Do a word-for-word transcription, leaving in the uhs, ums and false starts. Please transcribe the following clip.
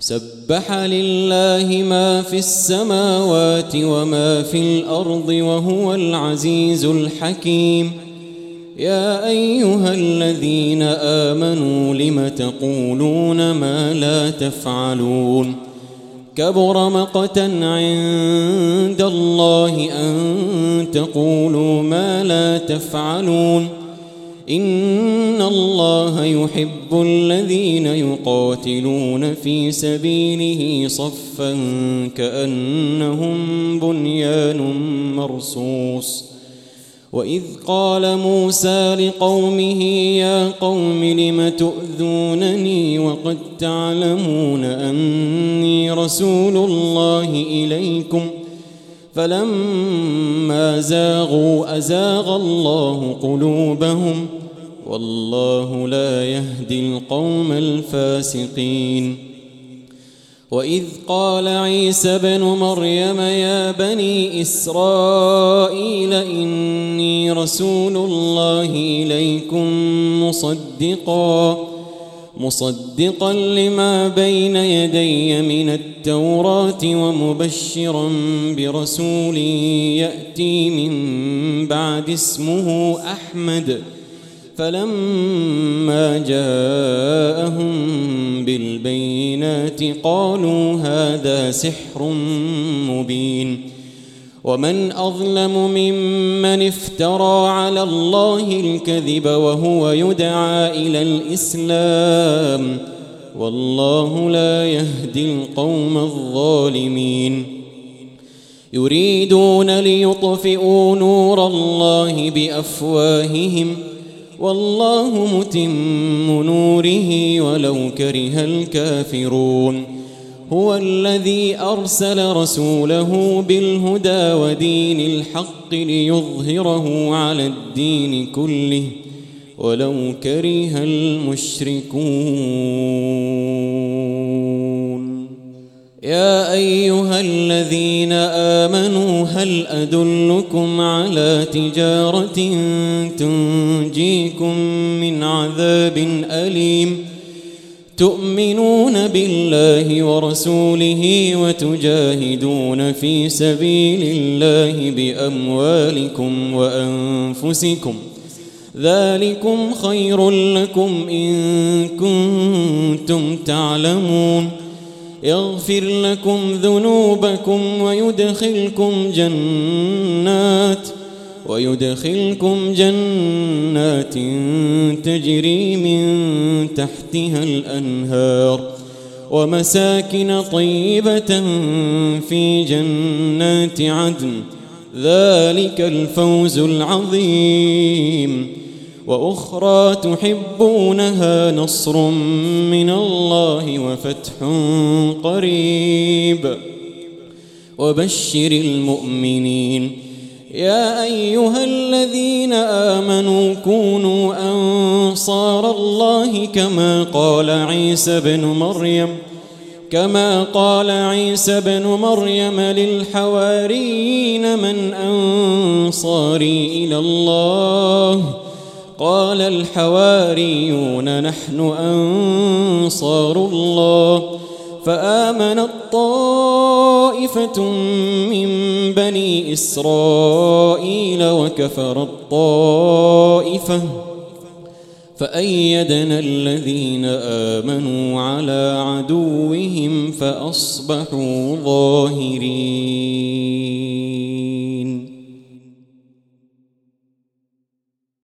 سبح لله ما في السماوات وما في الأرض وهو العزيز الحكيم. يا أيها الذين آمنوا لم تقولون ما لا تفعلون كبر مقتا عند الله أن تقولوا ما لا تفعلون إن الله يحب الذين يقاتلون في سبيله صفا كأنهم بنيان مرصوص. وإذ قال موسى لقومه يا قوم لم تؤذونني وقد تعلمون أني رسول الله إليكم فلما زاغوا أزاغ الله قلوبهم والله لا يهدي القوم الفاسقين. وإذ قال عيسى ابن مريم يا بني إسرائيل إني رسول الله إليكم مصدقا مصدقا لما بين يدي من التوراة ومبشرا برسول يأتي من بعد اسمه أحمد. فلما جاءهم بالبينات قالوا هذا سحر مبين. ومن أظلم ممن افترى على الله الكذب وهو يدعى إلى الإسلام والله لا يهدي القوم الظالمين. يريدون ليطفئوا نور الله بأفواههم والله متم نوره ولو كره الكافرون. هو الذي أرسل رسوله بالهدى ودين الحق ليظهره على الدين كله ولو كره المشركون. يا أيها الذين آمنوا هل أدلكم على تجارة تنجيكم من عذاب أليم تؤمنون بالله ورسوله وتجاهدون في سبيل الله بأموالكم وأنفسكم ذلكم خير لكم إن كنتم تعلمون. يغفر لكم ذنوبكم ويدخلكم جنات ويدخلكم جنات تجري من تحتها الأنهار ومساكن طيبة في جنات عدن ذلك الفوز العظيم. وأخرى تحبونها نصر من الله وفتح قريب وبشر المؤمنين. يا أيها الذين آمنوا كونوا أنصار الله كما قال عيسى بن مريم كما قال عيسى بن مريم للحواريين من أنصاري إلى الله قال الحواريون نحن أنصار الله. فآمنت طائفة من بني إسرائيل وكفرت طائفة فأيدنا الذين آمنوا على عدوهم فأصبحوا ظاهرين.